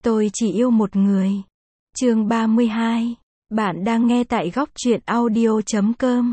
Tôi chỉ yêu một người. Chương 32. Bạn đang nghe tại góc truyện audio.com.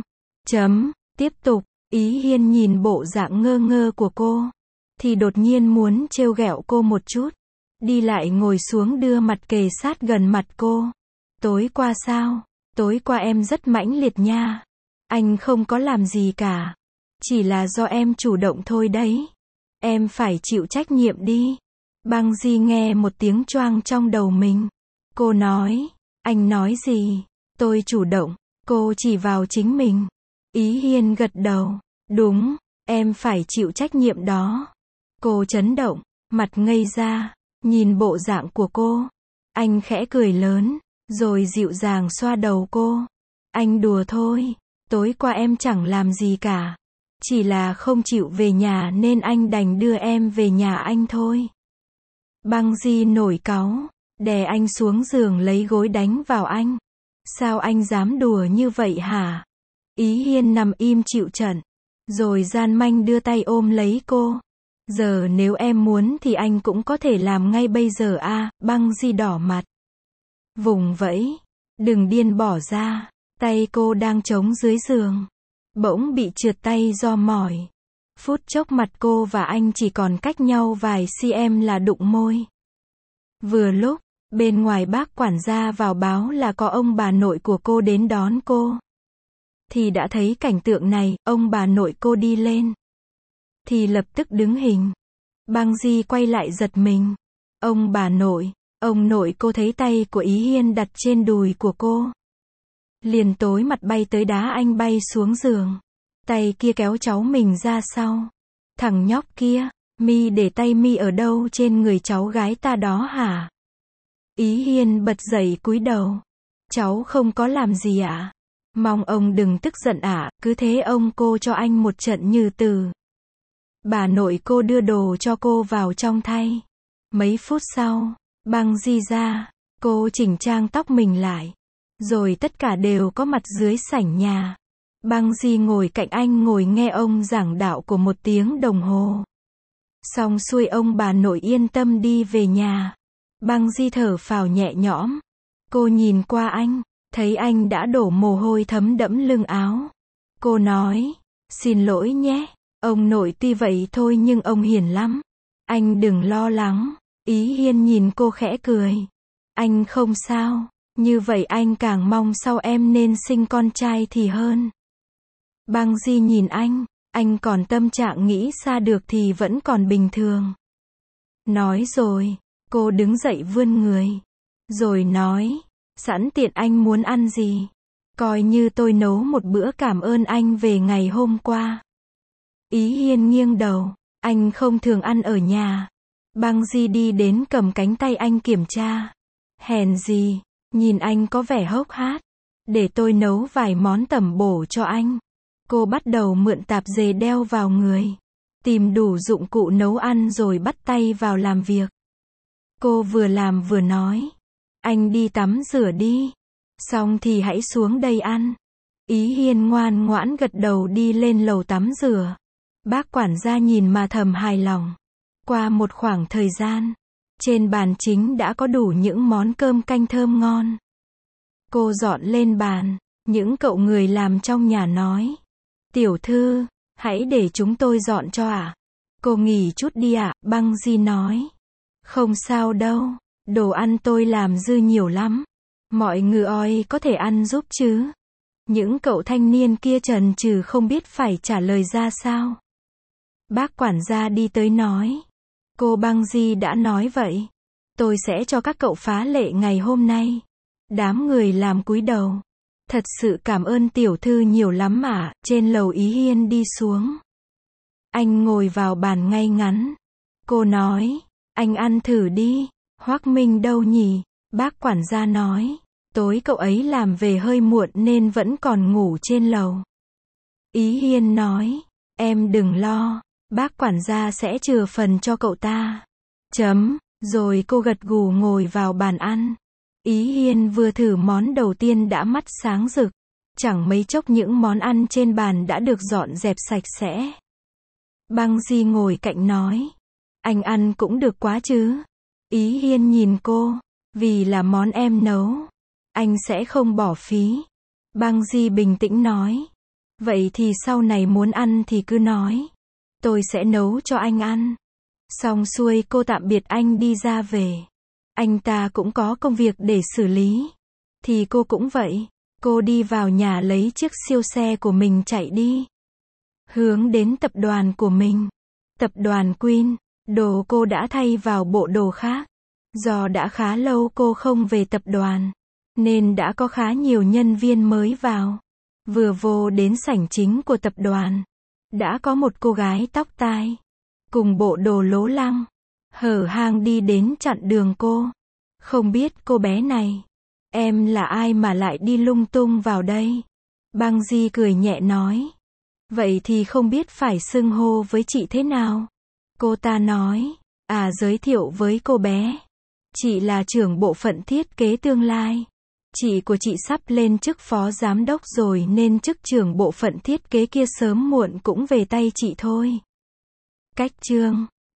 Tiếp tục, Ý Hiên nhìn bộ dạng ngơ ngơ của cô, thì đột nhiên muốn trêu ghẹo cô một chút. Đi lại ngồi xuống đưa mặt kề sát gần mặt cô. Tối qua sao? Tối qua em rất mãnh liệt nha. Anh không có làm gì cả. Chỉ là do em chủ động thôi đấy. Em phải chịu trách nhiệm đi. Băng Di nghe một tiếng choang trong đầu mình. Cô nói, anh nói gì? Tôi chủ động. Cô chỉ vào chính mình. Ý Hiên gật đầu. Đúng, em phải chịu trách nhiệm đó. Cô chấn động, mặt ngây ra, nhìn bộ dạng của cô. Anh khẽ cười lớn, rồi dịu dàng xoa đầu cô. Anh đùa thôi, tối qua em chẳng làm gì cả. Chỉ là không chịu về nhà nên anh đành đưa em về nhà anh thôi. Băng Di nổi cáu, đè anh xuống giường lấy gối đánh vào anh. Sao anh dám đùa như vậy hả? Ý Hiên nằm im chịu trận, rồi gian manh đưa tay ôm lấy cô. Giờ nếu em muốn thì anh cũng có thể làm ngay bây giờ à, Băng Di đỏ mặt. Vùng vẫy, đừng điên bỏ ra, tay cô đang chống dưới giường. Bỗng bị trượt tay do mỏi. Phút chốc mặt cô và anh chỉ còn cách nhau vài cm là đụng môi. Vừa lúc, bên ngoài bác quản gia vào báo là có ông bà nội của cô đến đón cô. Thì đã thấy cảnh tượng này, ông bà nội cô đi lên. Thì lập tức đứng hình. Băng Di quay lại giật mình. Ông bà nội, ông nội cô thấy tay của Ý Hiên đặt trên đùi của cô. Liền tối mặt bay tới đá anh bay xuống giường. Tay kia kéo cháu mình ra sau. Thằng nhóc kia, mi để tay mi ở đâu trên người cháu gái ta đó hả? Ý Hiên bật dậy cúi đầu. Cháu không có làm gì ạ. Mong ông đừng tức giận ạ, cứ thế ông cô cho anh một trận như từ. Bà nội cô đưa đồ cho cô vào trong thay. Mấy phút sau, Băng Di ra, cô chỉnh trang tóc mình lại. Rồi tất cả đều có mặt dưới sảnh nhà. Băng Di ngồi cạnh anh ngồi nghe ông giảng đạo của 1 tiếng đồng hồ. Xong xuôi ông bà nội yên tâm đi về nhà. Băng Di thở phào nhẹ nhõm. Cô nhìn qua anh, thấy anh đã đổ mồ hôi thấm đẫm lưng áo. Cô nói, xin lỗi nhé, ông nội tuy vậy thôi nhưng ông hiền lắm. Anh đừng lo lắng. Ý Hiên nhìn cô khẽ cười. Anh không sao, như vậy anh càng mong sau em nên sinh con trai thì hơn. Băng Di nhìn anh còn tâm trạng nghĩ xa được thì vẫn còn bình thường. Nói rồi, cô đứng dậy vươn người. Rồi nói, sẵn tiện anh muốn ăn gì? Coi như tôi nấu một bữa cảm ơn anh về ngày hôm qua. Ý Hiên nghiêng đầu, anh không thường ăn ở nhà. Băng Di đi đến cầm cánh tay anh kiểm tra. Hèn gì, nhìn anh có vẻ hốc hác. Để tôi nấu vài món tẩm bổ cho anh. Cô bắt đầu mượn tạp dề đeo vào người. Tìm đủ dụng cụ nấu ăn rồi bắt tay vào làm việc. Cô vừa làm vừa nói. Anh đi tắm rửa đi. Xong thì hãy xuống đây ăn. Ý Hiên ngoan ngoãn gật đầu đi lên lầu tắm rửa. Bác quản gia nhìn mà thầm hài lòng. Qua một khoảng thời gian, trên bàn chính đã có đủ những món cơm canh thơm ngon. Cô dọn lên bàn, những cậu người làm trong nhà nói. Tiểu thư, hãy để chúng tôi dọn cho ạ. Cô nghỉ chút đi ạ, Băng Di nói. Không sao đâu, đồ ăn tôi làm dư nhiều lắm. Mọi người oi có thể ăn giúp chứ. Những cậu thanh niên kia chần chừ không biết phải trả lời ra sao. Bác quản gia đi tới nói. Cô Băng Di đã nói vậy. Tôi sẽ cho các cậu phá lệ ngày hôm nay. Đám người làm cúi đầu. Thật sự cảm ơn tiểu thư nhiều lắm ạ. Trên lầu Ý Hiên đi xuống. Anh ngồi vào bàn ngay ngắn. Cô nói, anh ăn thử đi. Hoắc Minh đâu nhỉ? Bác quản gia nói, tối cậu ấy làm về hơi muộn nên vẫn còn ngủ trên lầu. Ý Hiên nói, em đừng lo, bác quản gia sẽ chừa phần cho cậu ta. Rồi cô gật gù ngồi vào bàn ăn. Ý Hiên vừa thử món đầu tiên đã mắt sáng rực. Chẳng mấy chốc những món ăn trên bàn đã được dọn dẹp sạch sẽ. Băng Di ngồi cạnh nói, anh ăn cũng được quá chứ. Ý Hiên nhìn cô. Vì là món em nấu. Anh sẽ không bỏ phí. Băng Di bình tĩnh nói. Vậy thì sau này muốn ăn thì cứ nói. Tôi sẽ nấu cho anh ăn. Xong xuôi cô tạm biệt anh đi ra về. Anh ta cũng có công việc để xử lý. Thì cô cũng vậy. Cô đi vào nhà lấy chiếc siêu xe của mình chạy đi. Hướng đến tập đoàn của mình. Tập đoàn Queen. Đồ cô đã thay vào bộ đồ khác. Do đã khá lâu cô không về tập đoàn. Nên đã có khá nhiều nhân viên mới vào. Vừa vô đến sảnh chính của tập đoàn. Đã có một cô gái tóc tai. Cùng bộ đồ lố lăng. Hở hang đi đến chặn đường cô. Không biết cô bé này. Em là ai mà lại đi lung tung vào đây? Băng Di cười nhẹ nói. Vậy thì không biết phải xưng hô với chị thế nào? Cô ta nói. Giới thiệu với cô bé. Chị là trưởng bộ phận thiết kế tương lai. Chị của chị sắp lên chức phó giám đốc rồi nên chức trưởng bộ phận thiết kế kia sớm muộn cũng về tay chị thôi. Cách chương